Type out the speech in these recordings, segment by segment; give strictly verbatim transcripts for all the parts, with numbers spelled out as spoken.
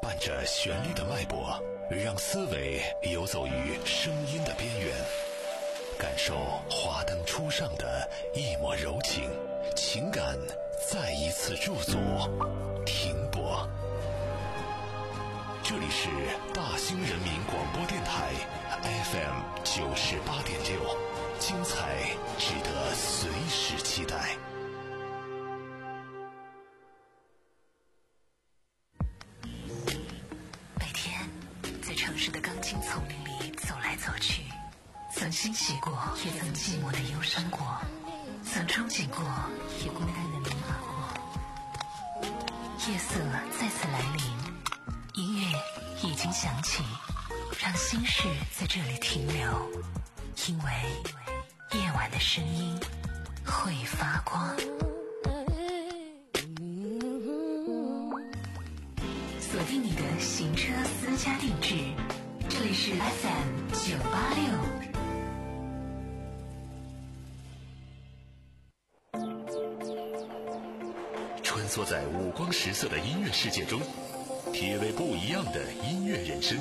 伴着旋律的脉搏，让思维游走于声音的边缘，感受华灯初上的一抹柔情，情感再一次驻足停泊。这里是大兴人民广播电台 F M 九十八点六，精彩值得随时期待。 每天在城市的钢筋丛林里走来走去，曾欣喜过，也曾寂寞的忧伤过，曾憧憬过，也孤单的迷茫过。夜色再次来临，音乐已经响起，让心事在这里停留，因为夜晚的声音会发光。锁定你的行车私家定制，这里是 F M 九八六。 穿梭在五光十色的音乐世界中，体味不一样的音乐人生。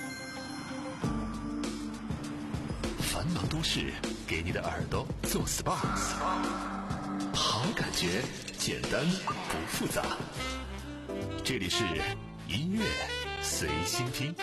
繁忙都市给你的耳朵做 S P A， 好感觉简单不复杂。这里是音乐随心听。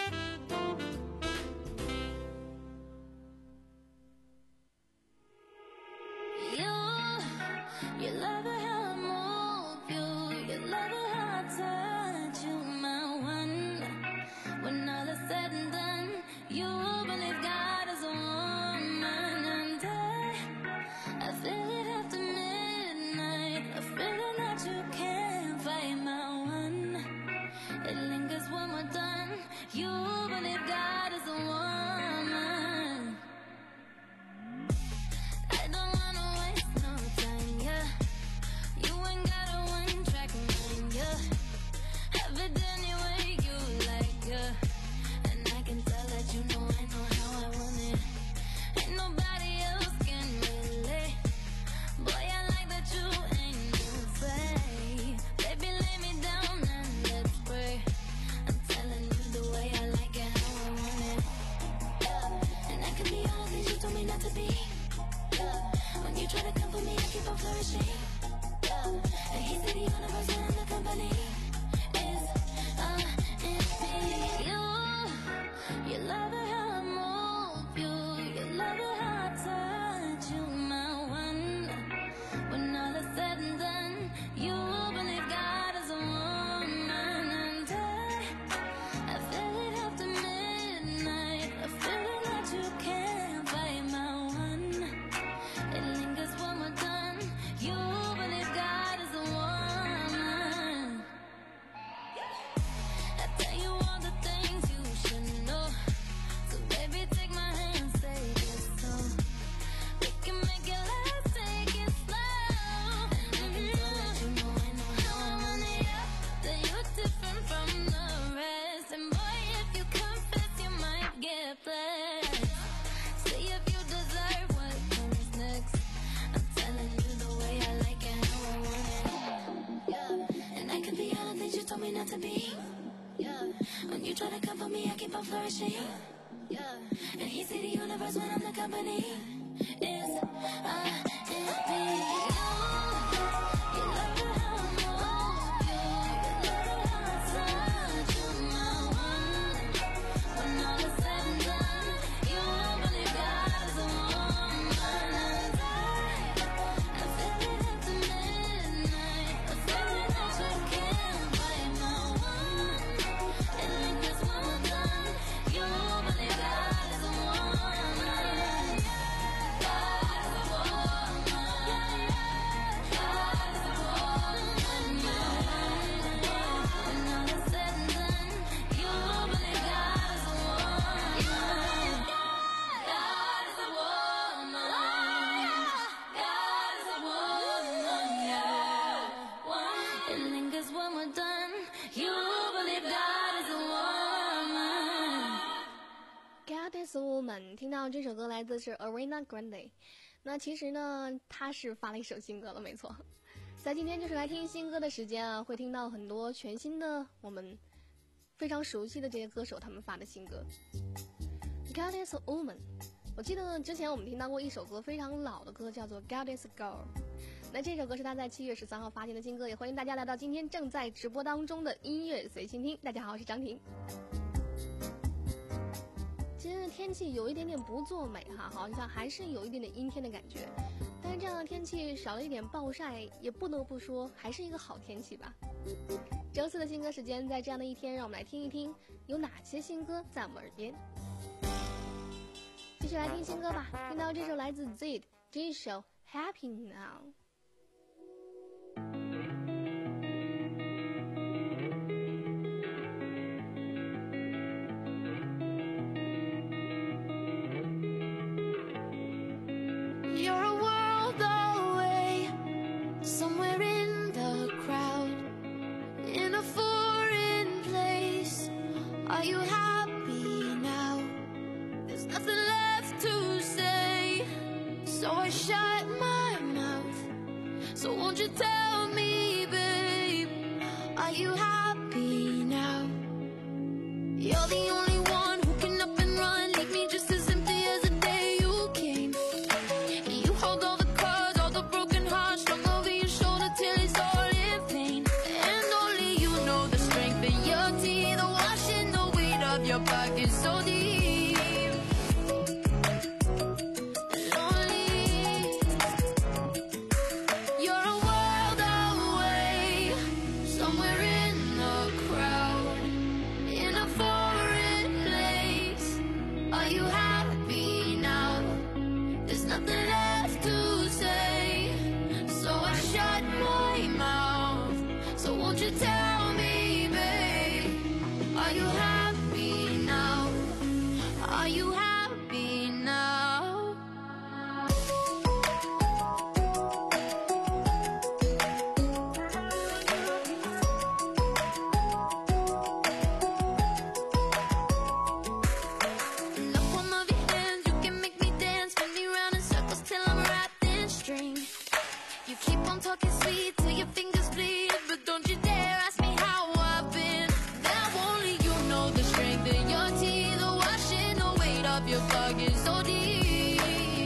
听到这首歌来自是 Ariana Grande， 那其实呢她是发了一首新歌了，没错。在今天就是来听新歌的时间啊，会听到很多全新的我们非常熟悉的这些歌手他们发的新歌。God is a Woman， 我记得之前我们听到过一首歌，非常老的歌，叫做 God is a Girl。那这首歌是他在七月十三号发行的新歌，也欢迎大家来到今天正在直播当中的音乐随心听。大家好，我是张婷。其实天气有一点点不作美哈，好像还是有一点点阴天的感觉。但是这样的天气少了一点暴晒，也不得不说还是一个好天气吧。周四的新歌时间，在这样的一天，让我们来听一听有哪些新歌在我们耳边。继续来听新歌吧，听到这首来自 Zed 这一首 Happy Now。 Are you happy now? There's nothing left to say, so I shut my mouth. So won't you tell me, babe, are you happy now? You're the only one who can up and run, leave me just as empty as the day you came. You hold all the cards, all the broken hearts, strung over your shoulder till it's all in pain. And only you know the strength in your teeth, the washing the weight of your pocket so deep. Lonely, you're a world away, somewhere in the crowd, in a foreign place. Are you happy now? There's nothing left to say, so I shut my mouth. So won't you tell me, babe, are you happy now? Are you happy now? In the palm of your hands, you can make me dance, spin me round in circles till I'm wrapped in string. You keep on talking sweet till your fingers bleed, but don't you dare ask me how I've been. Now only you know the strength in your teeth, the washing the weight of your pocket so deep.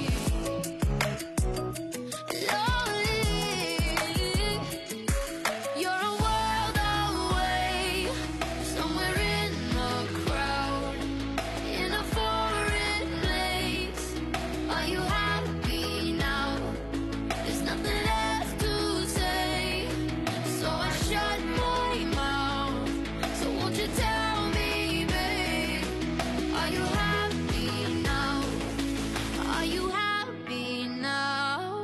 Lonely, you're a world away, somewhere in the crowd, in a foreign place. Are you happy now? There's nothing left to say, so I shut my mouth. So won't you tell me, babe, are you happy now? Are you happy now?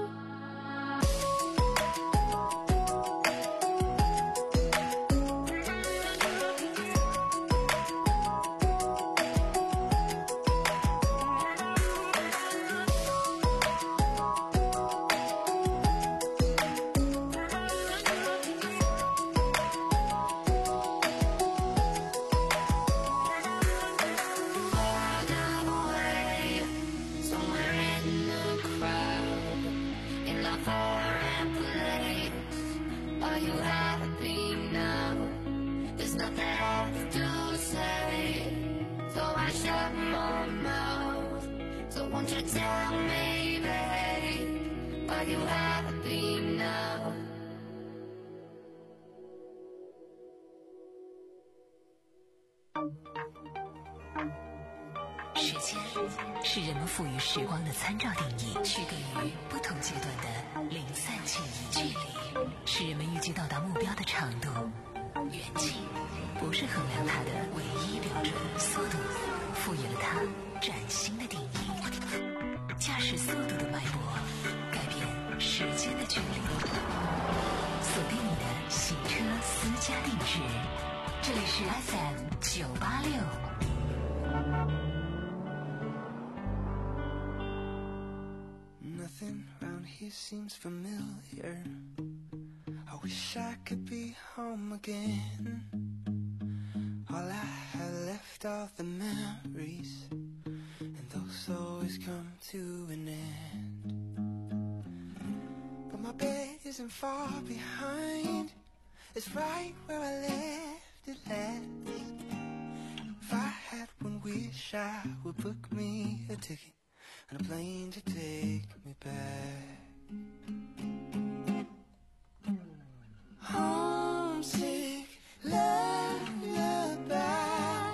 Away, somewhere in the crowd, in a foreign place. Are you happy now? There's nothing left to say, so I shut my mouth. So won't you tell me, babe, are you happy now? 时间是人们赋予时光的参照定义，区隔于不同阶段的零散记忆。距离是人们预计到达目标的长度，远近不是衡量它的唯一标准。速度赋予了它崭新的定义。驾驶速度的脉搏改变时间的距离。锁定你的行车私家定制，这里是 F M 九八六。 Nothing round here seems familiar. I wish I could be home again. All I have left are the memories, and those always come to an end. But my bed isn't far behind. It's right where I left it last. wish I would book me a ticket and a plane to take me back. Homesick lullaby,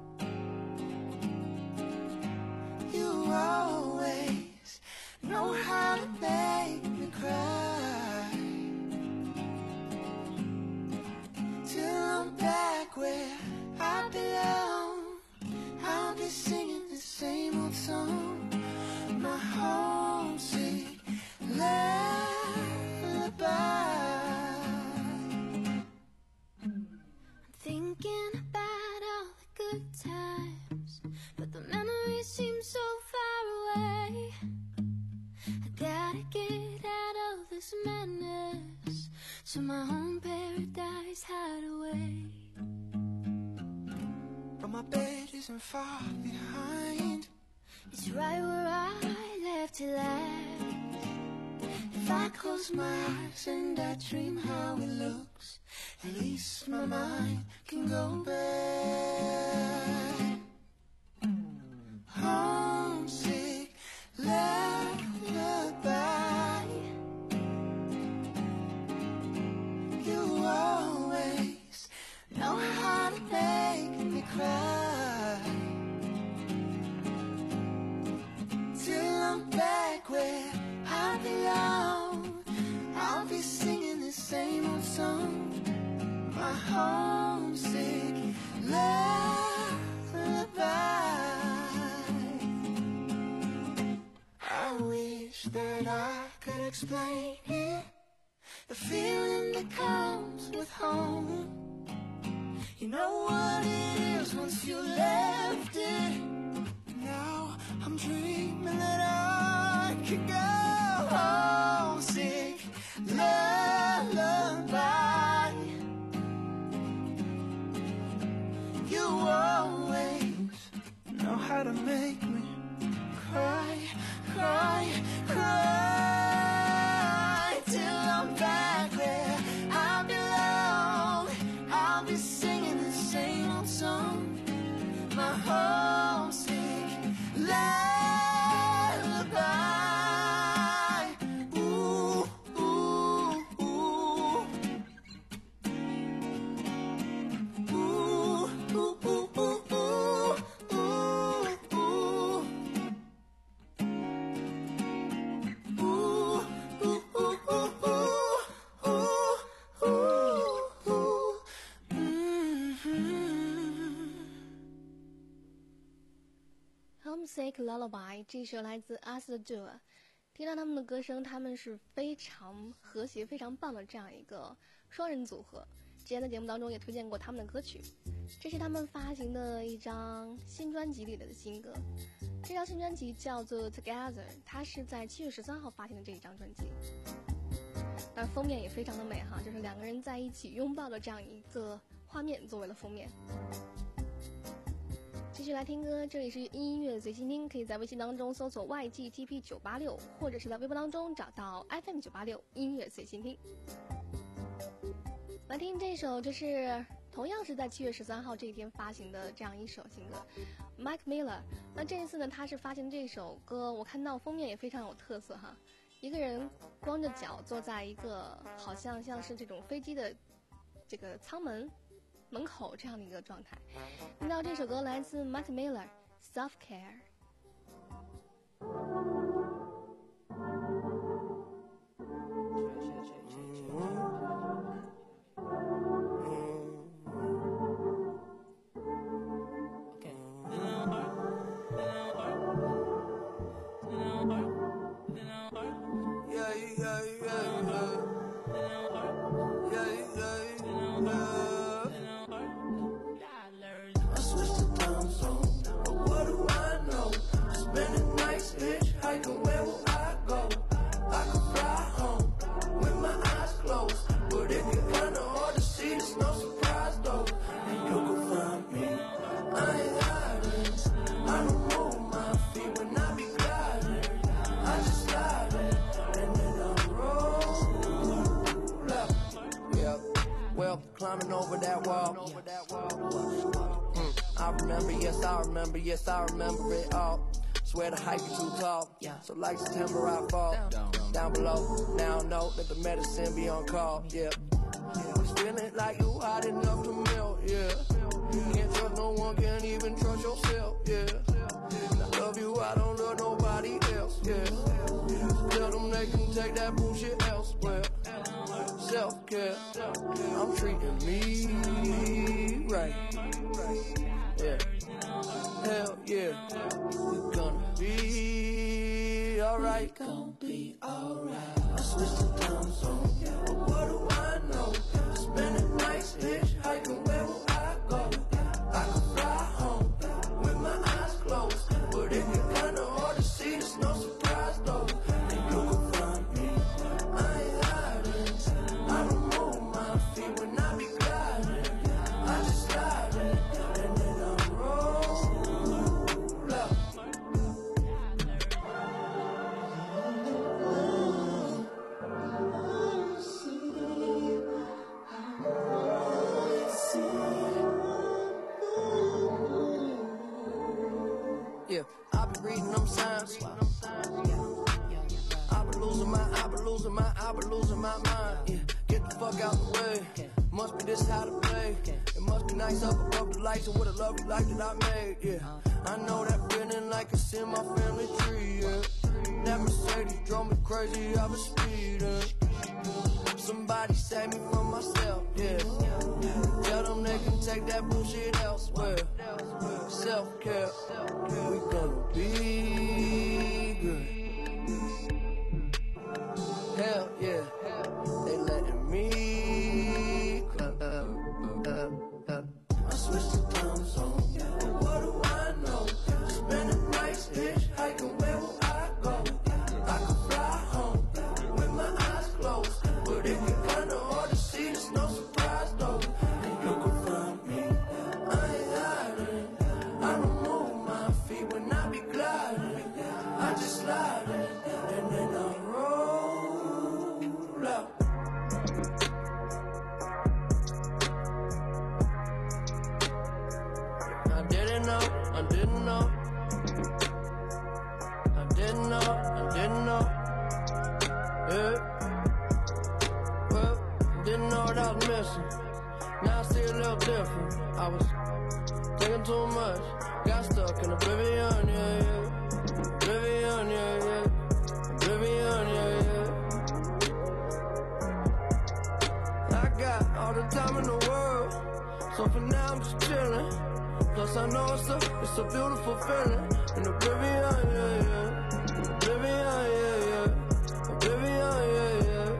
you always know how to make me cry. Till I'm back where I belong, I'll be singing the same old song, my homesick lullaby. Thinking about all the good times, but the memories seem so far away. I gotta get out of this madness, to my home paradise hideaway. But my bed isn't far behind, It's right where I left it last. if I close my eyes and I dream how it looks, at least my mind can go back. Homesick lullaby, you always know how to make me cry. Till I'm back where I belong, I'll be singing the same old song, my homesick lullaby. I wish that I could explain it, the feeling that comes with home. You know what it is once you left it. Now I'm dreaming that I could go. Homesick lullaby, you always know how to make me cry, cry, cry. Till I'm back where I belong, I'll be singing the same old song, my homesick lullaby. Ooh, ooh, ooh. Ooh, ooh, ooh, ooh, ooh, ooh, ooh. Ooh, ooh, ooh, ooh, ooh, ooh, ooh. Mm-hmm. Homesick Lullaby 这首来自 Arthur Dua， 听到他们的歌声，他们是非常和谐、非常棒的这样一个双人组合。之前在节目当中也推荐过他们的歌曲，这是他们发行的一张新专辑里的新歌。这张新专辑叫做 Together， 它是在七月十三号发行的这一张专辑。但封面也非常的美哈，就是两个人在一起拥抱的这样一个画面作为了封面。继续来听歌，这里是音乐随心听，可以在微信当中搜索 Y G T P 九八六， 或者是在微博当中找到 F M 九八六音乐随心听。来听这首，这是同样是在七月十三号这一天发行的这样一首新歌 Mike Miller。 那这一次呢，他是发行这首歌，我看到封面也非常有特色哈，一个人光着脚坐在一个好像像是这种飞机的这个舱门门口这样的一个状态。听到这首歌来自 Mike Miller Self Care。 Yeah, yeah, yeah, yeah. Yeah, yeah, yeah. I switched to time zone, but what do I know? Spending nights hitchhiking, where will I go? I could fly home with my eyes closed, but it get kinda hard to see, there's no surprise though. And you can find me, I ain't hiding. I don't move my feet when I be gliding. I just slide it, and then I roll up. Yeah, well, climbing over that wall. Mm, I remember, yes, I remember, yes, I remember it all. Swear the hype is too tall, yeah. So like September I fall down, down below. Now I know that the medicine be on call, yeah. Was feeling like you hot enough to melt, yeah. Can't trust no one, can't even trust yourself, yeah. I love you, I don't love nobody else, yeah. Tell them they can take that bullshit elsewhere. Self-care, I'm treating me right, yeah. Hell yeah, we gonna be alright. We gonna be alright. I switched the time zone, but what do I know? Spending nights hitchhiking, where will I go? I could fly home with my eyes closed, but it get kinda hard to see, there's no surprise though. And you can find me, I ain't hiding. I don't move my feet when I be gliding. I just slide in, and then I roll up. Yeah, I be reading them signs. I be losing my, I be losing my, I be losing my mind. Yeah, get the fuck out the way. Must be this how to play. It must be nice up above the lights and what a lovely life that I made. Yeah, I know that feeling like it's in my family tree. Yeah, that Mercedes drove me crazy. I was speeding. Somebody save me from myself. Yeah, tell them they can take that bullshit elsewhere. Self-care, we gonna be good. Hell yeah, they letting me uh, uh, uh, uh. I switched the time zone, but what do I know? Spending nights hitchhiking, where will I go? I could fly home with my eyes closed, but it get kinda hard to see, there's no surprise though. And you can find me, I ain't hiding. I don't move my feet when I be gliding. I just slide in, and then I roll up. I didn't know, I didn't know. I didn't know, I didn't know. Yeah. Well, didn't know what I was missing. Now I see a little different. I was thinking too much, got stuck in oblivion, yeah, yeah. Oblivion, yeah, yeah. Oblivion, yeah, yeah. I got all the time in the world, so for now I'm just chilling. Plus I know it's a, it's a beautiful feeling. In oblivion, yeah, yeah. Oblivion, yeah, yeah. Oblivion, yeah, yeah.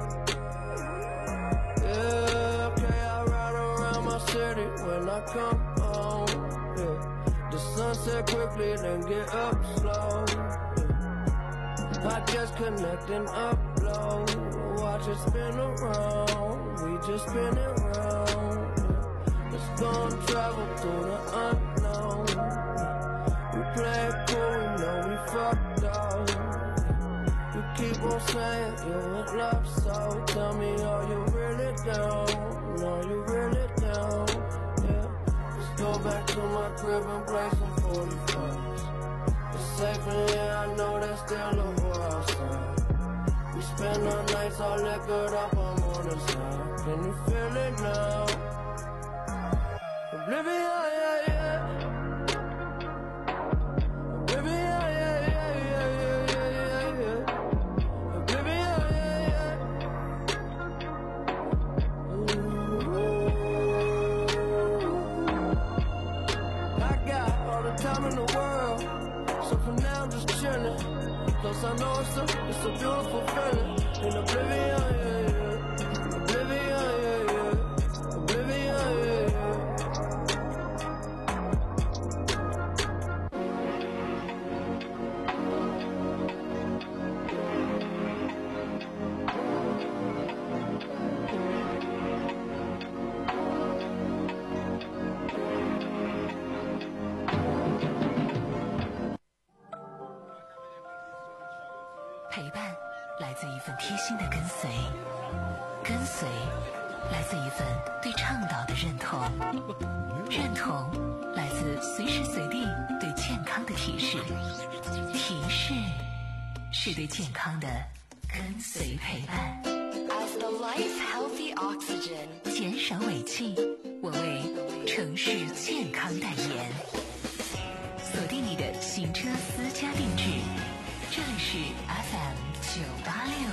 Yeah, okay, I ride around my city when I come home, yeah. The sunset quickly, then get up slow, yeah. I just connect and upload. Watch it spin around, we just spin it round, yeah. Let's go and travel through the unknown, yeah. We play it cool, we know we fucked up, yeah. You keep on saying you in love, so tell me, are you really down? Are you really down? Yeah. Let's go back to my crib and play some forty-fives. It's safe in here, I know there's still a war outside. We spend our nights all liquored up on morning side. Can you feel it now? Oblivion, yeah, yeah. Oblivion, yeah, yeah, yeah, yeah, yeah, yeah. Oblivion, yeah, yeah. Ooh. I got all the time in the world, so for now I'm just chilling. Plus I know it's a, it's a beautiful feeling. In oblivion, yeah, yeah. Oblivion, yeah, yeah. Oblivion, yeah, yeah. 陪伴来自一份贴心的跟随，跟随来自一份对倡导的认同，认同来自随时随地对健康的提示，提示是对健康的跟随陪伴。 As the life's healthy oxygen， 减少尾气，我为城市健康代言。锁定你的行车私家定制，这里是 F M 九八六。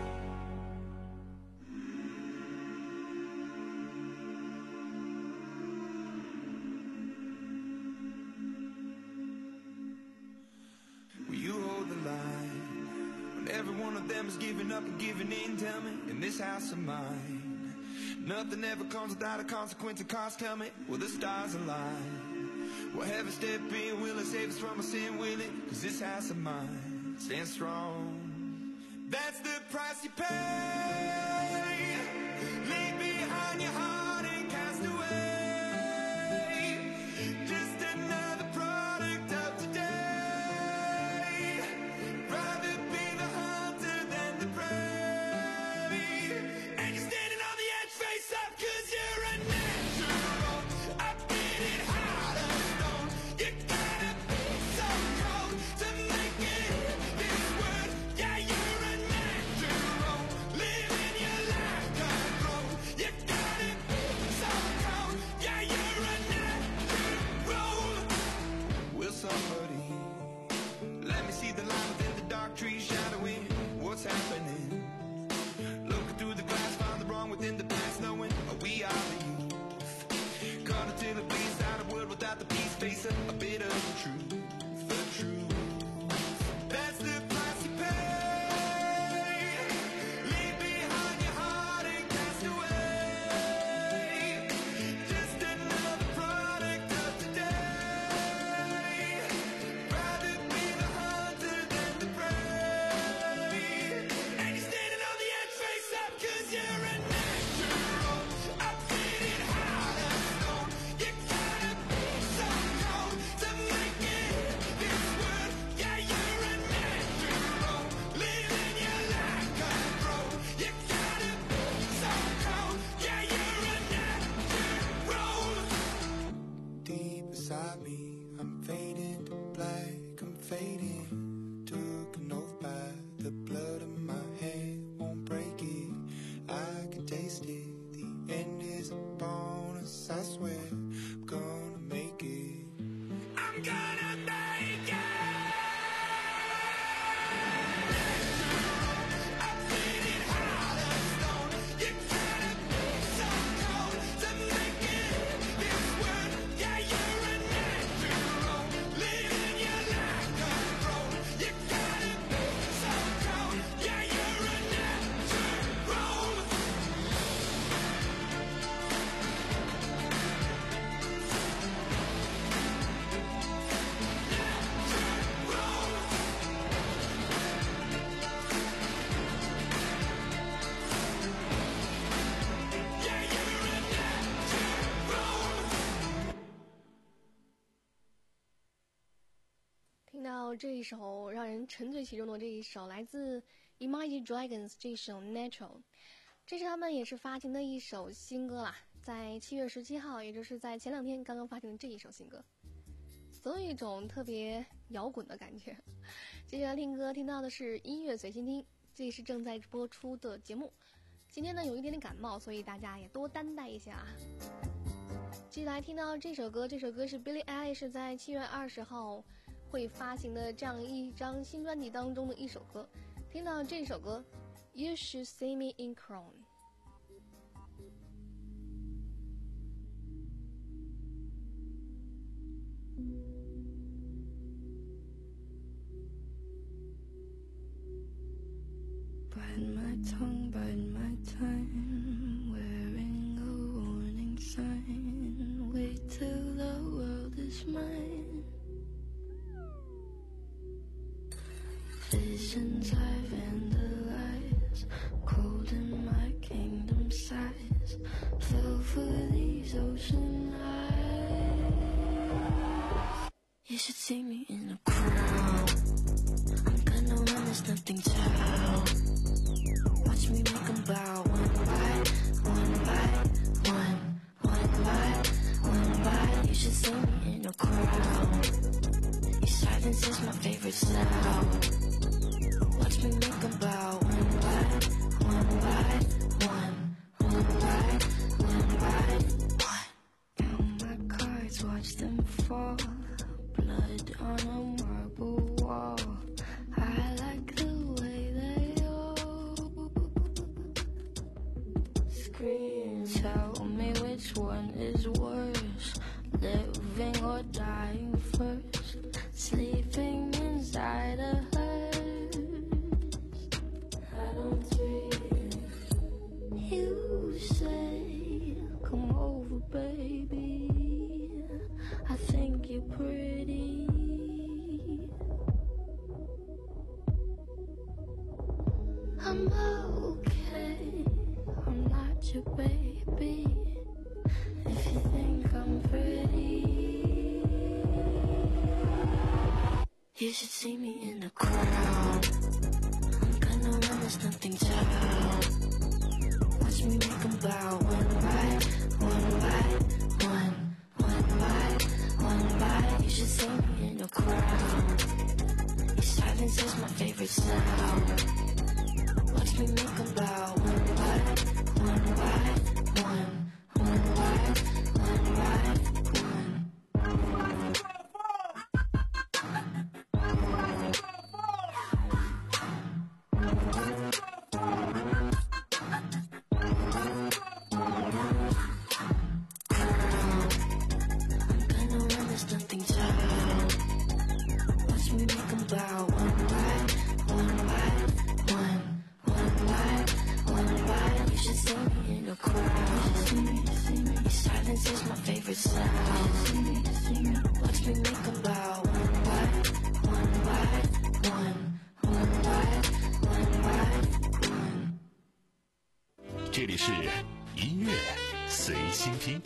Every one of them is giving up and giving in, tell me, in this house of mine. Nothing ever comes without a consequence of cost, tell me, will the stars align? Will heaven step in, will it save us from our sin, will it? Cause this house of mine stands strong. That's the price you pay. Leave behind your heart and cast away. Just another product of today. Rather be the hunter than the prey. And you're standing on the edge, face up, cause you're a natural. I did it hard as stone. You gotta be so cold to make it this world. Yeah, you're a natural. Living your life control. You gotta be so cold. Yeah, you're a natural. Will somebody let me see the light within the dark trees shadowing what's happening? Looking through the glass, find the wrong within the past, knowing we are the youth. Caught until it bleeds out a world without the peace, face a bit of the truth, the truth. That's the price you pay. Leave behind your heart and cast away. Just another product of today. Rather be the hunter than the prey. And you're standing on the edge, face up, cause you're a natural. I did it hard as stone. You gotta be so cold to make it this world. Yeah, you're a natural. Living your life control. You gotta be so cold. Yeah, you're a natural. Deep inside me, I'm fading to black, I'm fading. Took an oath by the blood in my head, won't break it. I can taste it. The end is upon us, I swear. I'm gonna make it. I'm gonna make it. I did it hard as stone. You gotta be so cold to make it this world. Yeah, you're a natural. Living your life control. You gotta be so cold. Yeah, you're a natural. Yeah, you're a natural. 听到这一首让人沉醉其中的这一首来自 Imagine Dragons 这一首 Natural， 这是他们也是发行的一首新歌啦，在七月十七号，也就是在前两天刚刚发行的这一首新歌，总有一种特别摇滚的感觉。接下来听歌听到的是音乐随心听，这也是正在播出的节目。今天呢有一点点感冒，所以大家也多担待一下啊。接下来听到这首歌，这首歌是 Billie Eilish 在七月二十号会发行的这样一张新专辑当中的一首歌。听到这首歌 You Should See Me in Crown。 Bite my tongue, bite my time, wearing a warning sign. Wait till the world is mine. Visions I vandalize, cold in my kingdom size. Fell for these ocean eyes. You should see me in a crowd. I'm gonna run, there's nothing to. Watch me make them bow, one by, one by, one, one by, one by. You should see me in a crowd. sound. Watch me make them bow one by one by one, one by one by one. Count my cards, watch them fall. Blood on a marble wall. I like the way they all scream. Tell me which one is worse, living or dying first. Sleeping inside a hearse. I don't dream. You say, come over, baby. I think you're pretty. I'm okay. I'm not your baby. If you think I'm pretty, you should see me in the crowd. I'm gonna run this nothing down. Watch me make them bow one by one by one, one by one by. You should see me in the crowd. Your silence is my favorite sound. Watch me make them bow one by one by one, one by one by one. 这里是音乐随心听。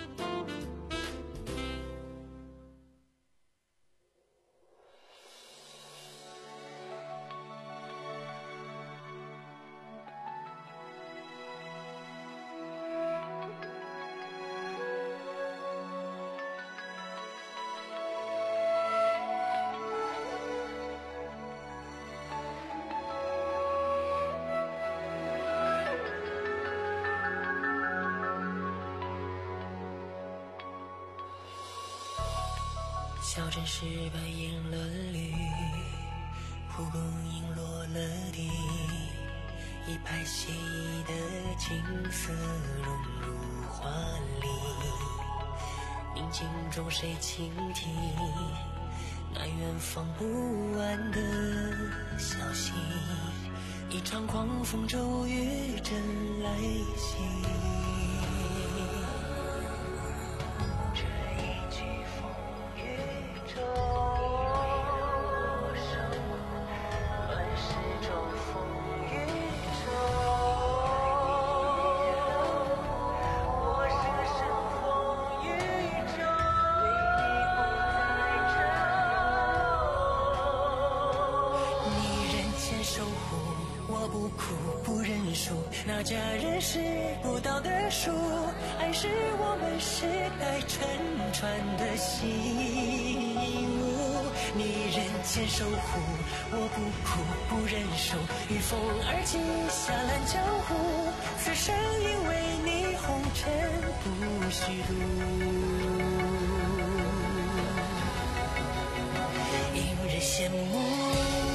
小镇石板映了绿，蒲公英落了地，一派写意的景色融入画里。宁静中谁倾听那远方不完的消息？一场狂风骤雨正来袭。那家人是不到的树，爱是我们世代承传的习物。你人间守护，我不哭不认输。御风而起，下烂江湖，此生因为你红尘不虚度。引人羡慕。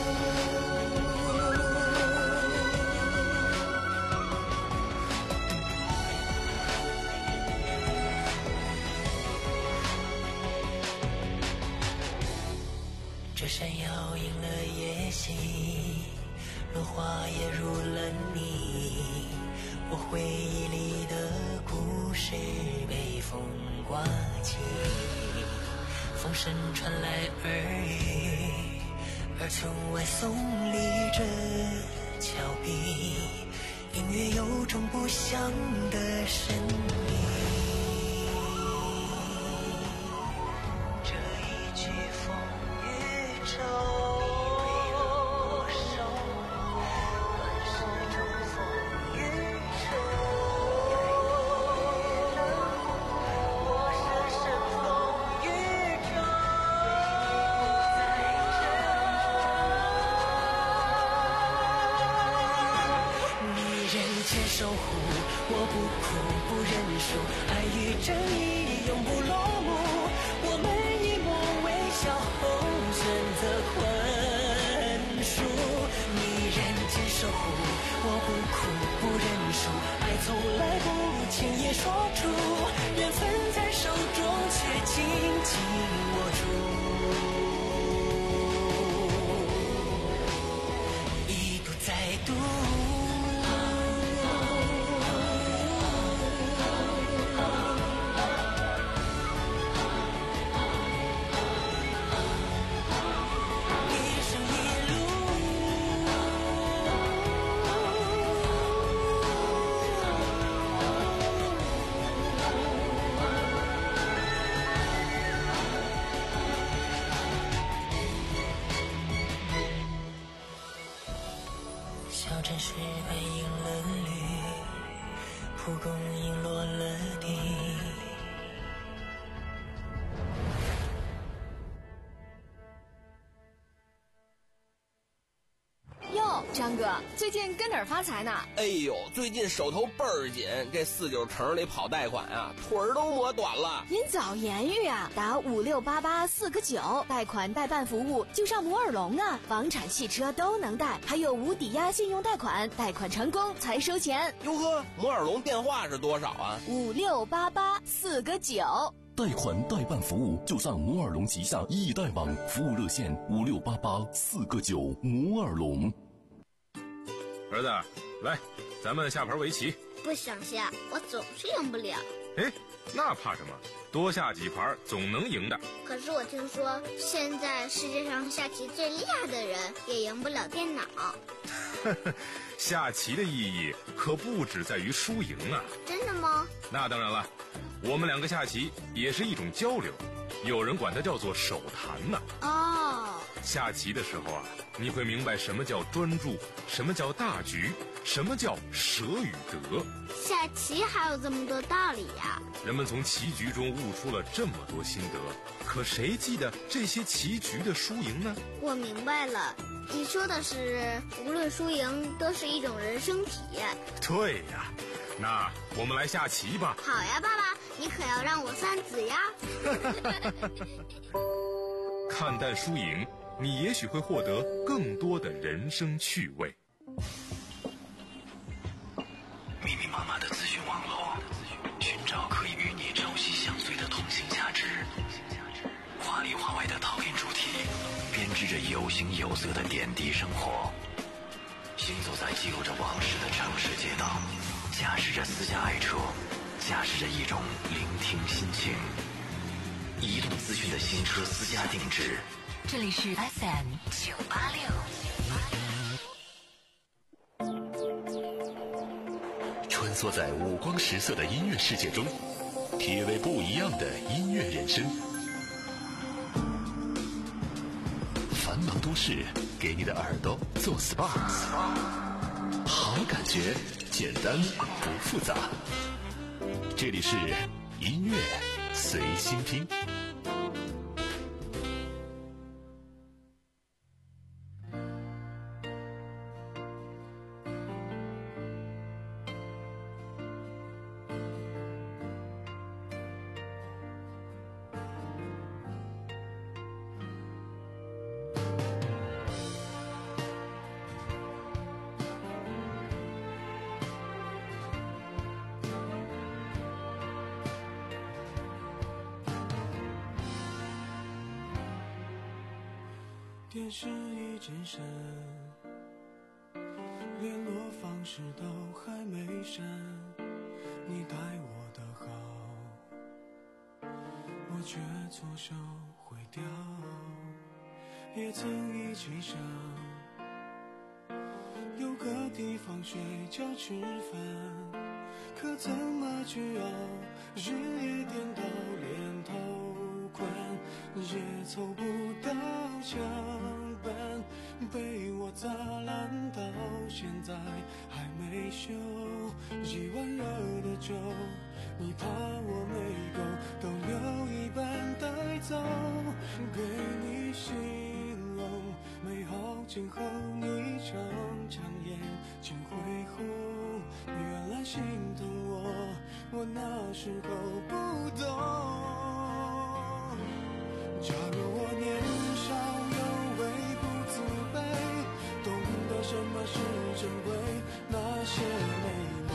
这山摇映了夜袭，落花也入了你。我回忆里的故事被风刮起，风声传来耳语，而村外送离着峭壁，隐约有种不祥的神秘。这一曲风数，爱与正义永不落幕，我们以默微笑后选择宽恕，你认真守护，我不哭不认输，爱从来不轻易说出，缘分在手中却紧紧握住，一读再读，小城市白银了绿，蒲公英落了地。 哟，张哥，最近跟哪儿发财呢？ 哎呦，最近手头倍儿紧，这四九城里跑贷款啊，腿儿都磨短了。 您早言语啊，打五六八八四个九，贷款代办服务就上摩尔龙啊，房产、汽车都能贷，还有无抵押信用贷款，贷款成功才收钱。 哟呵，摩尔龙电话是多少啊？ 五六八八四个九。 贷款代办服务就上摩尔龙旗下易贷网，服务热线五六八八四个九。摩尔龙。 儿子，来，咱们下盘围棋。 不想下，我总是赢不了。 哎，那怕什么？多下几盘总能赢的。 可是我听说，现在世界上下棋最厉害的人也赢不了电脑。 下棋的意义可不只在于输赢啊！ 真的吗？ 那当然了，我们两个下棋也是一种交流，有人管它叫做手谈呢。 哦， 下棋的时候啊，你会明白什么叫专注，什么叫大局，什么叫舍与得。 下棋还有这么多道理呀！ 人们从棋局中悟出了这么多心得，可谁记得这些棋局的输赢呢？ 我明白了，你说的是无论输赢都是一种人生体验。 对呀，那我们来下棋吧。 好呀，爸爸，你可要让我算子呀。 看淡输赢，你也许会获得更多的人生趣味。 密密麻麻的资讯网络，寻找可以与你朝夕相随的同性价值。华里华外的讨厌主题，编织着有形有色的点滴生活。行走在记录着往事的城市街道，驾驶着私家爱车，驾驶着一种聆听心情。移动资讯的新车私家定制。 这里是 F M 九八六。 穿梭在五光十色的音乐世界中，体味不一样的音乐人生。繁忙都市给你的耳朵做 S P A， 好感觉，简单不复杂。这里是音乐随心听。 电视已健身，联络方式都还没删，你待我的好，我却错手毁掉。也曾一起想有个地方睡觉吃饭，可怎么去熬，日夜颠倒，连头困也凑不到相伴，被我砸烂到现在还没修。一碗热的粥，你怕我没够，都留一半带走，给你形容美好今后，你常常眼睛会红，原来心疼我我那时候不懂。假如我年少有为不自卑，懂得什么是珍贵，那些美梦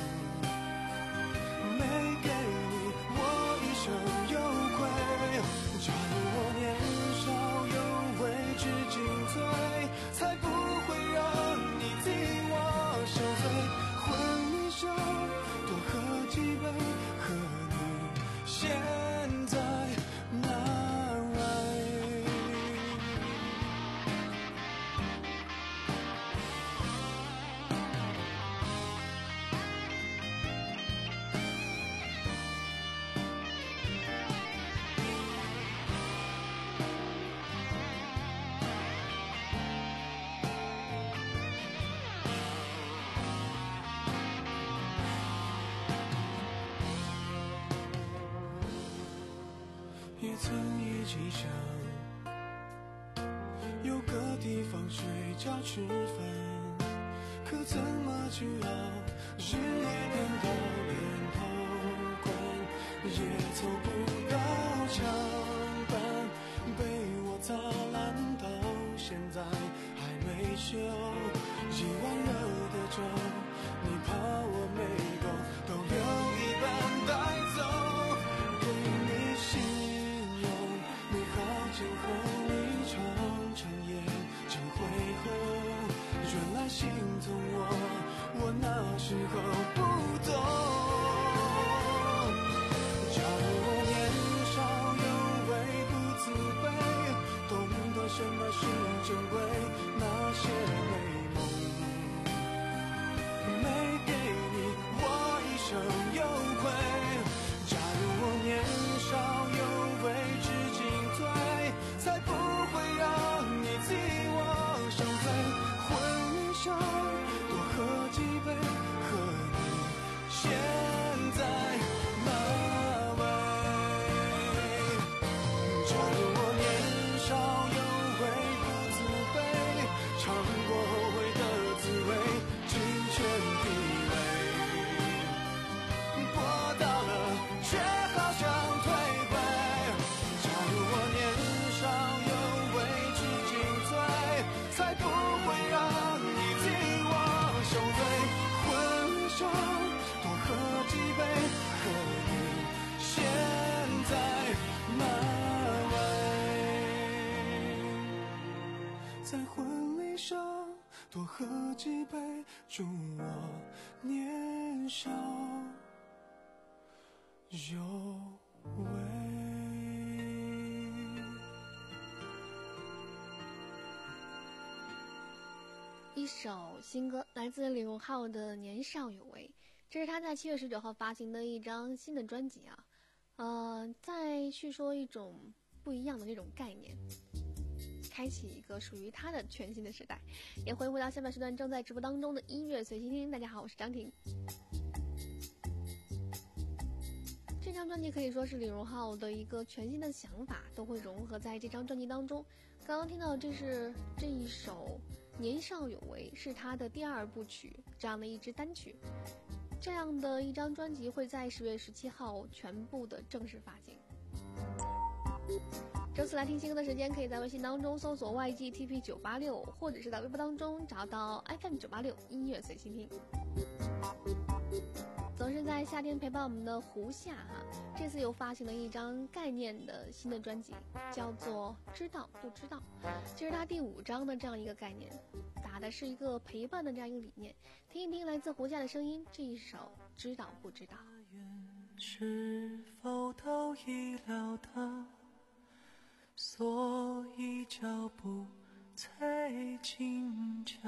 没给你，我一生有愧。假如我年少有为知进退，才不会让你替我受罪。婚礼上多喝几杯，和你现在哪位？也曾一起想有个地方睡觉吃饭，可怎么去熬，日夜颠倒连好关也凑不到墙板，被我砸烂到现在还没修。一碗热的粥，你怕我没够，都留一半带走，给你信用美好今后，你常常也只会后，原来心痛我，我那时候不懂。假如我年少有为不自卑，懂得什么是珍贵，那些美梦没给你，我一生有愧。假如我年少有为知进退，才不会让你替我受罪。婚礼上多喝几杯，和你现在哪位？假如我年少有为不自卑，尝过后悔的滋味，金钱地位博到了，却好想退回。假如我年少有为知进退，才不会让你替我受罪。婚礼上多喝几杯，和你现在哪位？在婚礼上多喝几杯，祝我年少有为。 一首新歌来自李荣浩的《年少有为》，这是他在七月十九号发行的一张新的专辑啊。呃，再叙说一种不一样的那种概念，开启一个属于他的全新的时代。也欢迎回到下半时段正在直播当中的音乐随心听。大家好，我是张婷。这张专辑可以说是李荣浩的一个全新的想法，都会融合在这张专辑当中。刚刚听到这是这一首年少有为，是他的第二部曲，这样的一支单曲。这样的一张专辑会在十月十七号全部的正式发行。周四来听新歌的时间，可以在微信当中搜索 Y G T P 九八六，或者是在微博当中找到 F M 九八六音乐随心听。总是在夏天陪伴我们的胡夏哈，这次又发行了一张概念的新的专辑，叫做《知道不知道》。这是他第五张的这样一个概念，打的是一个陪伴的这样一个理念。听一听来自胡夏的声音，这一首《知道不知道》。 是否都已料到，所以脚步才轻巧，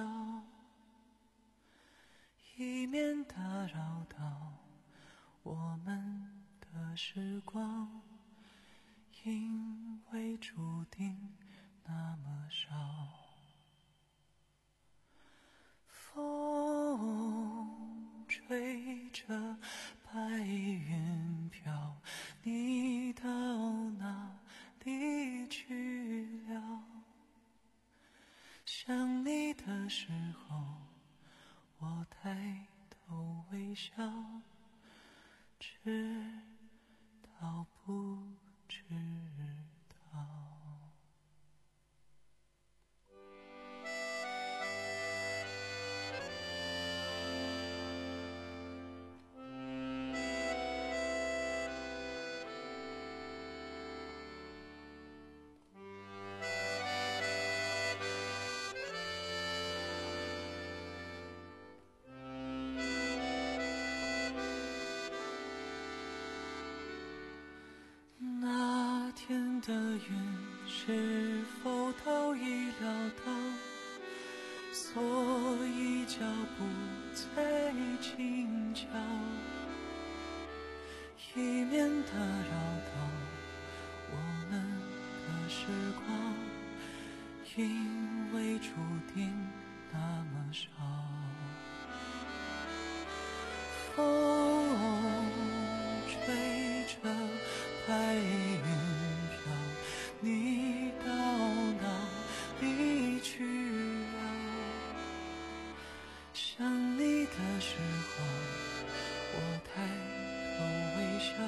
以免打扰到我们的时光，因为注定那么少。风吹着白云飘，你到哪里去了？想你的时候，我抬头微笑， 知道不知道。那天的云是否都已料到，所以脚步再轻巧，以免打扰到我们的时光，因为注定那么少。风吹着白云飘，你到哪里去了？想你的时候，我抬头微笑，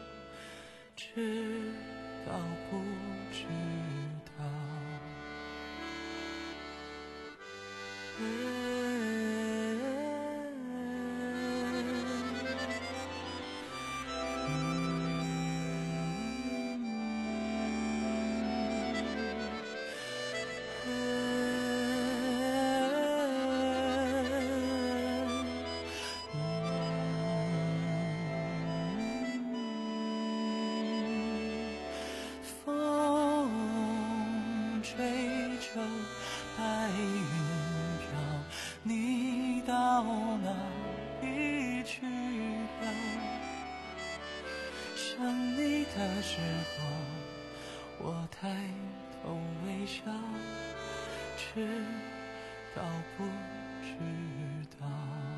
知道不知道？吹着白云飘，你到哪里去了？想你的时候，我抬头微笑，知道不知道？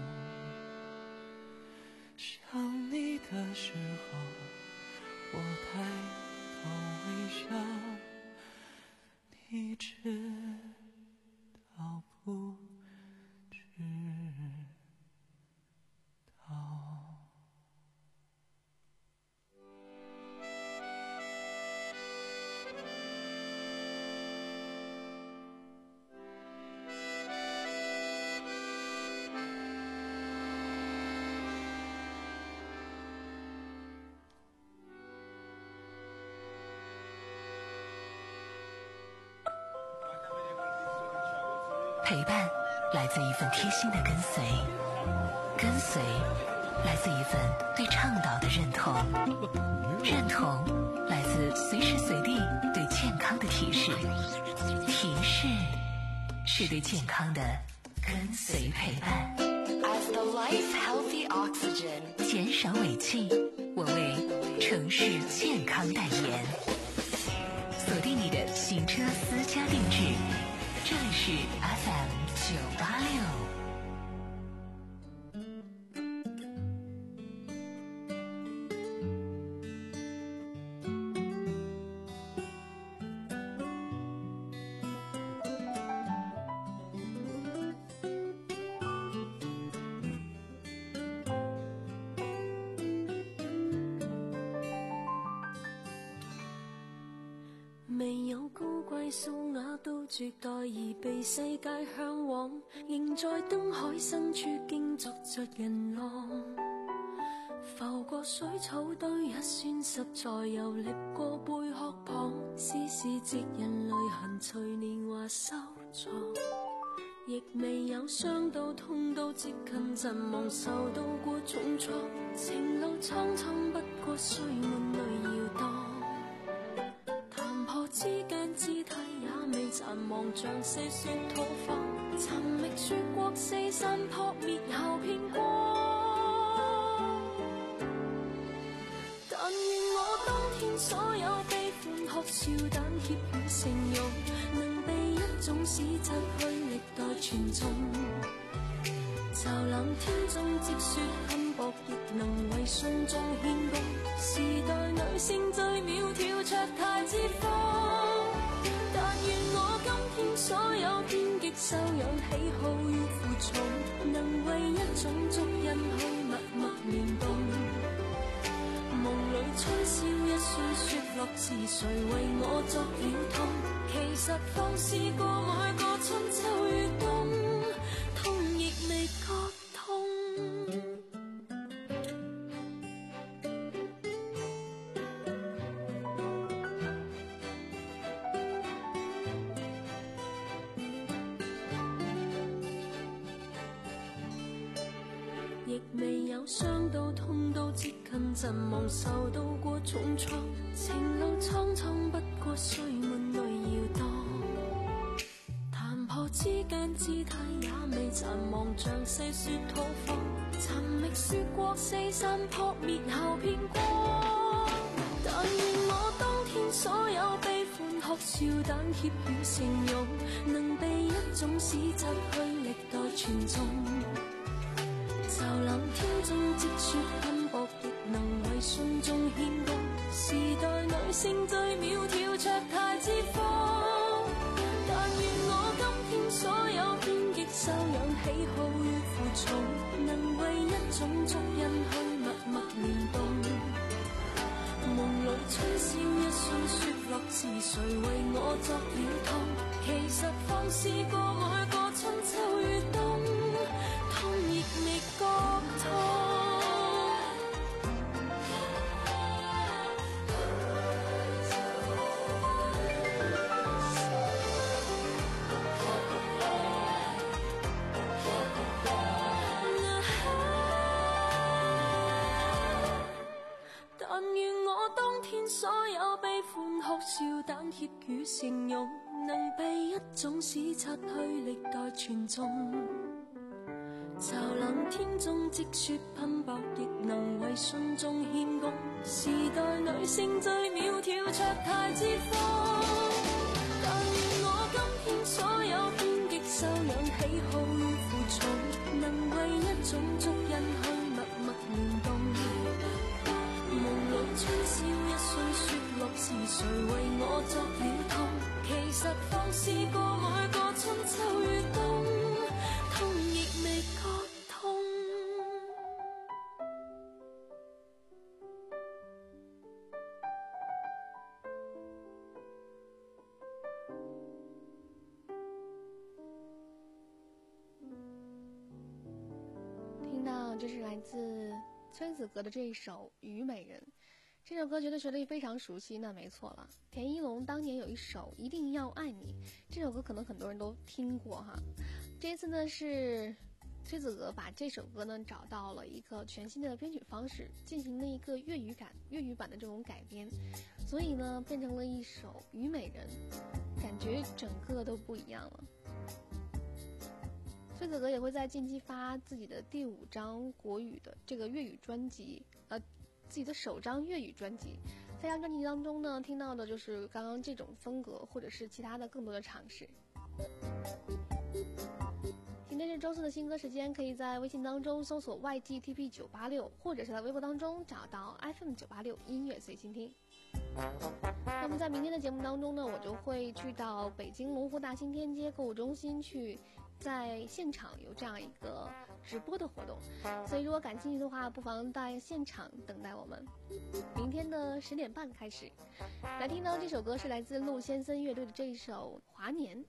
想你的时候，我抬头微笑，你知道不知道？ 陪伴来自一份贴心的跟随，跟随来自一份对倡导的认同，认同来自随时随地对健康的提示，提示是对健康的跟随陪伴。 As the life healthy oxygen， 减少尾气，我为城市健康代言。锁定你的行车私家定制，这里是 F M 九八六。 未有高貴素雅到絕代而被世界向往，仍在燈海深處競逐着人浪，浮過水草堆一酸實在遊歷過貝殼旁，絲絲節人淚痕隨年華收藏，亦未有傷到痛到接近陣亡，受到過重創，情路蒼蒼不過需滿淚搖蕩，之間肢體也未殘忘，像四雪吐放，尋覓雪國四散撲滅後片光。但願我當天所有悲歡哭笑膽怯與成容，能被一種史疾去歷代傳頌。就冷天中積雪拼搏，亦能為信眾獻功。時代女性最苗條，卓太之風。但願我今天所有偏激修養喜好與負重，能為一種足印去默默聯動。 是谁为我作了痛？其实放肆过每个春秋与冬，痛亦未觉痛。亦未有伤到痛到接近阵亡，受到过重创，情路苍苍不过岁满泪摇荡，谈破之间肢体也未残忘，像细说妥放，寻觅说过四散扑灭后片光。但愿我当天所有悲欢哭笑胆怯与成容，能被一种史疾去历代传颂。就冷天中积雪奔波，亦能为信众献歌。时代女性最苗条，卓太之风。但愿我今天所有偏激修养、喜好與負重，能為一種足印去默默聯動。夢裏春宵一瞬雪落，是誰為我作了痛？其實放肆過每個春秋與冬，痛亦未覺痛。但願我當天所有悲歡哭笑膽怯與成容，能被一種史冊去歷代傳頌。就冷天中積雪噴薄，亦能為信眾獻功。時代女性最苗條，卓太之風。但願我今天所有偏激修養、喜好與負重，能為一種足印去默默聯動。夢裏春宵一瞬雪落，是誰為我作了痛？其實放肆過每個春秋與冬，痛亦未覺痛。 听到这是来自崔子格的这一首《虞美人》，这首歌觉得旋律非常熟悉，那没错了。田一龙当年有一首《一定要爱你》，这首歌可能很多人都听过哈。这一次呢是崔子格把这首歌呢找到了一个全新的编曲方式，进行了一个粤语感、粤语版的这种改编，所以呢变成了一首《虞美人》，感觉整个都不一样了。崔子格也会在近期发自己的第五张国语的这个粤语专辑，呃，自己的首张粤语专辑。在这张专辑当中呢，听到的就是刚刚这种风格，或者是其他的更多的尝试。今天是周四的新歌时间，可以在微信当中搜索 Y G T P 九八六，或者是在微博当中找到 F M 九八六音乐随心听。那么在明天的节目当中呢，我就会去到北京龙湖大兴天街购物中心去。在现场有这样一个直播的活动，所以如果感兴趣的话，不妨在现场等待我们。明天的十点半开始，来听到这首歌是来自陆先森乐队的这一首《华年》。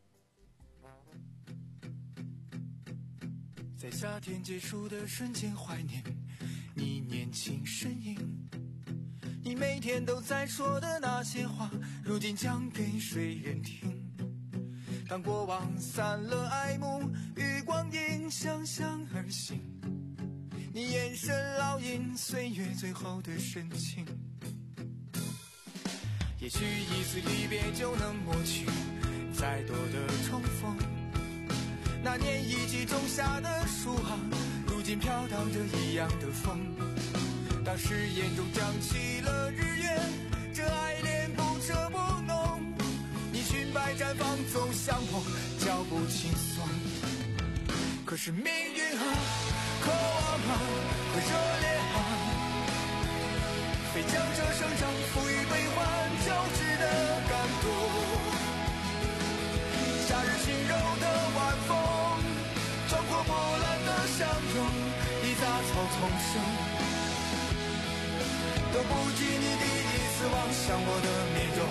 在夏天结束的瞬间怀念你年轻身影，你每天都在说的那些话，如今讲给谁人听？当过往散了爱慕，与光阴相向而行，你眼神烙印岁月最后的深情。也许一次离别就能抹去再多的重逢，那年一起种下的树啊，如今飘荡着一样的风。当誓言中涨起了日月，这爱恋不遮不浓，你裙摆绽放总像我脚步轻松。可是命运啊，渴望啊，和热烈啊，非将这生长赋予悲欢交织的感动。夏日轻柔的晚风，壮阔波澜的相拥，一杂草丛生，都不及你第一次往昔向我的面容。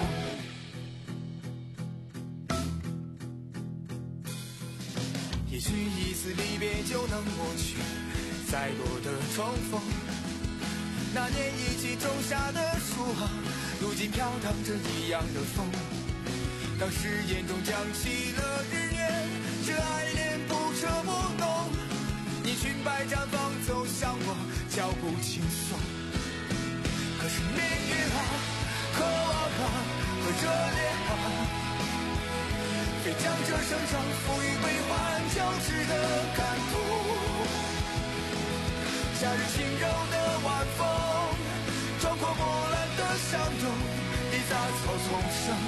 也许一次离别就能抹去再多的重逢，那年一起种下的树啊，如今飘荡着一样的风。当誓言中降起了日月，这爱恋不彻不浓，你裙摆绽放走向我，脚步轻松。可是命运啊，渴望啊和热烈啊，非将这生长赋予悲欢交织的感动。夏日轻柔的晚风，壮阔波澜的相拥，一杂草丛生，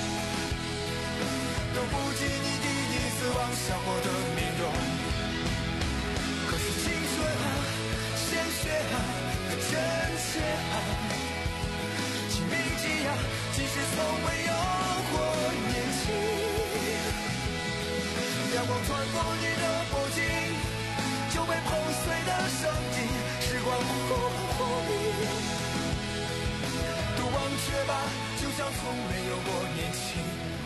都不及你第一次望向我的面容。可是青春啊，鲜血啊，和真切啊，请铭记啊，即使从未有过年轻。阳光穿过你的脖颈，就被碰碎的声音，时光后你都忘却吧，就像从没有过年轻。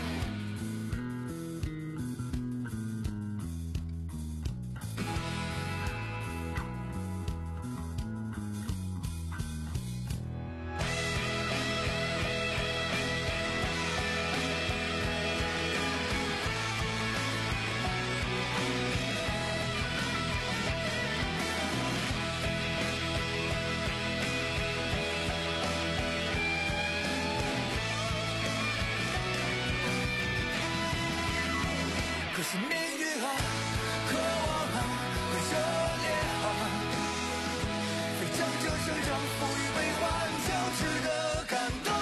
可是命运啊，渴望啊，和热烈啊，非将这生长赋予悲欢交织的感动。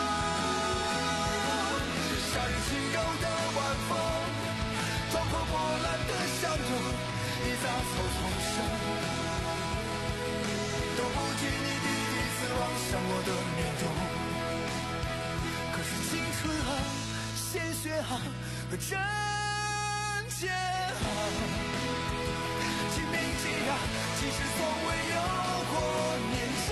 夏日轻柔的晚风，壮阔波澜的相拥，一杂草丛生，都不及你第一次望向我的面容。可是青春啊，鲜血啊，和真切啊，请铭记啊，即使从未有过年轻。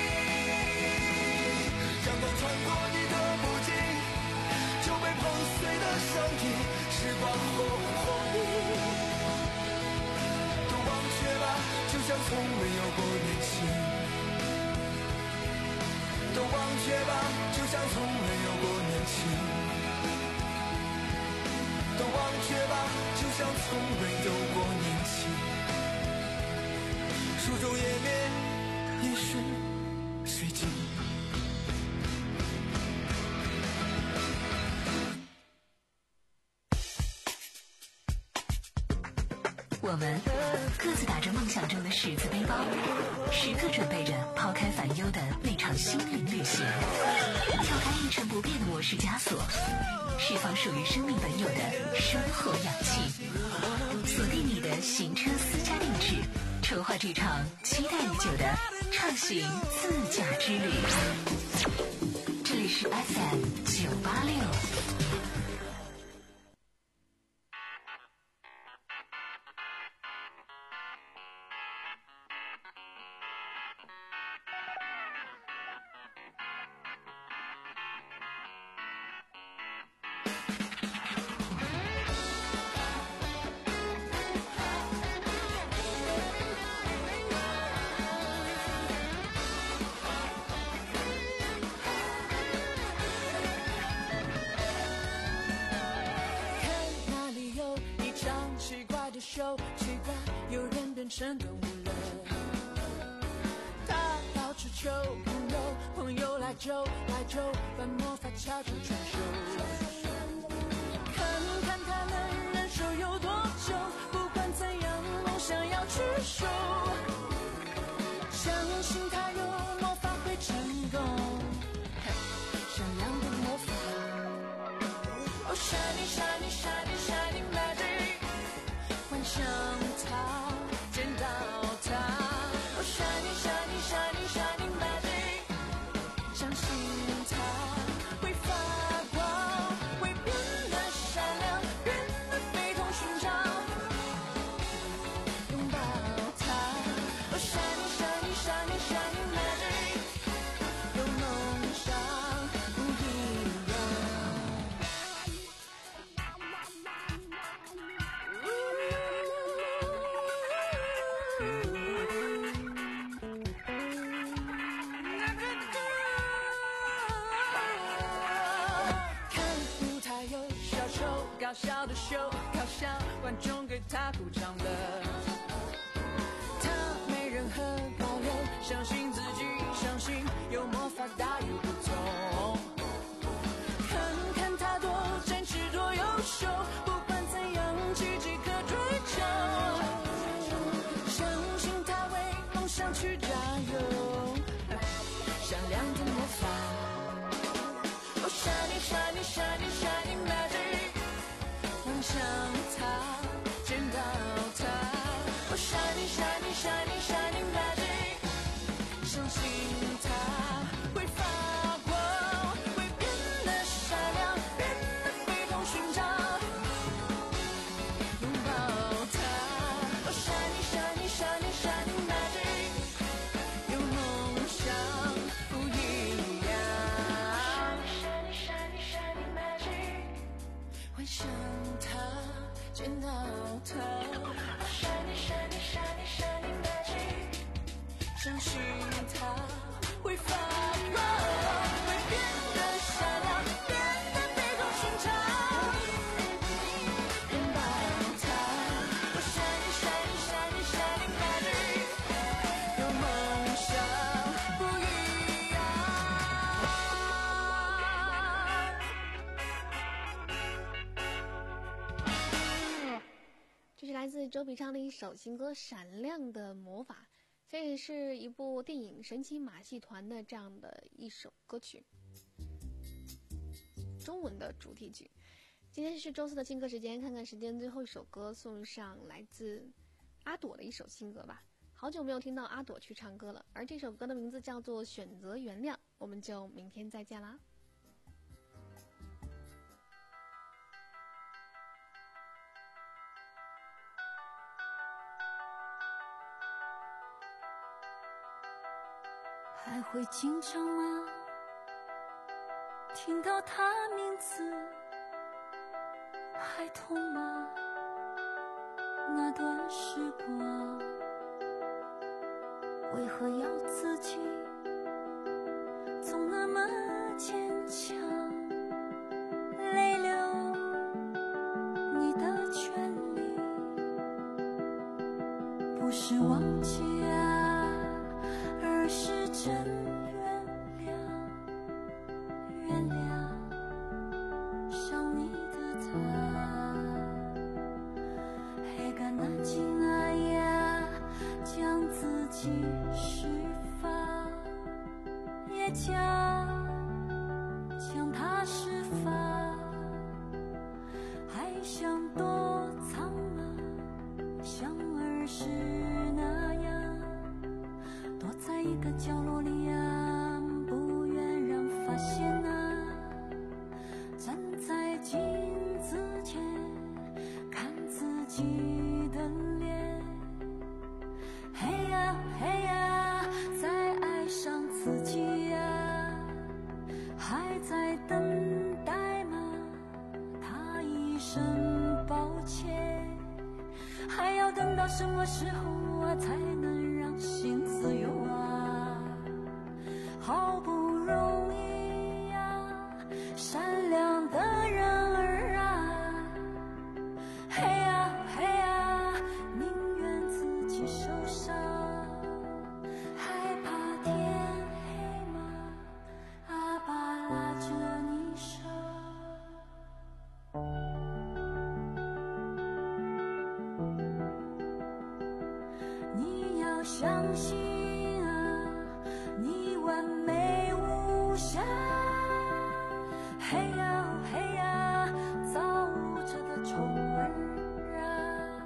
阳光穿过你的脖颈，就被碰碎的声音，时光后你都忘却吧，就像从未有过年轻。都忘却吧，就像从未有过年轻。都忘却吧，就像从未有过年轻。书中页面已是水晶。 我们各自打着梦想中的十字背包，时刻准备着抛开烦忧的那场心灵旅行，跳开一成不变的模式枷锁，释放属于生命本有的生活氧气，锁定你的行车私家定制，筹划这场期待已久的畅行自驾之旅。这里是 F M 九八六。 奇怪，有人变成动物了。他到处求朋友，朋友来救来救，把魔法敲成传说。看看他能忍受有多久，不管怎样，梦想要去守。相信他有魔法会成功，善良的魔法。Oh shiny shiny shiny shiny magic。幻想它，见到它 ，Oh shiny shiny shiny shiny magic，相信它会发光。 笑的秀，搞笑观众给他鼓掌了。他没任何保留，相信自己，相信有魔法大有不同。看看他多真实多优秀，不管怎样奇迹可追求，相信他为梦想去加油。闪亮的魔法 Oh shiny shiny shiny shiny magic， 望向他，见到他 Oh shiny shiny shiny shiny magic， 相信他会发光，会变得闪亮，变得非同寻常，拥抱他 Oh shiny shiny shiny shiny magic， 有梦想不一样，幻想他，见到他 Shiny shiny shiny shiny magic， 相信他会发光，会变得闪亮，变得非同寻常，拥抱他 Oh shiny shiny shiny shiny magic， 有梦想不一样。 这是来自周笔畅的一首新歌《闪亮的魔法》，这也是一部电影《神奇马戏团》的这样的一首歌曲，中文的主题曲。今天是周四的新歌时间，看看时间，最后一首歌送上来自阿朵的一首新歌吧。好久没有听到阿朵去唱歌了，而这首歌的名字叫做《选择原谅》，我们就明天再见啦。 还会紧张吗？听到他名字，还痛吗？那段时光，为何要自己总那么坚强？泪流，你的权利不是忘记啊，而是真原谅，原谅伤你的他，还敢拿起那呀，将自己释放，也将将它释放，还想躲藏吗？像儿时那样，躲在一个角落里啊，不愿让发现啊，站在镜子前看自己的脸，嘿呀嘿呀，再爱上自己呀，还在等待吗？他一声抱歉，还要等到什么时候啊，才能让心自由啊？好不容易呀，善良的人儿啊，嘿呀嘿呀，宁愿自己受伤，害怕天黑吗？阿爸拉着你手，你要相信啊，你完美无瑕，嘿呀嘿呀，造物者的宠儿啊。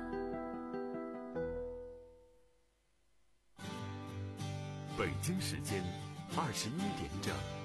北京时间二十一点整。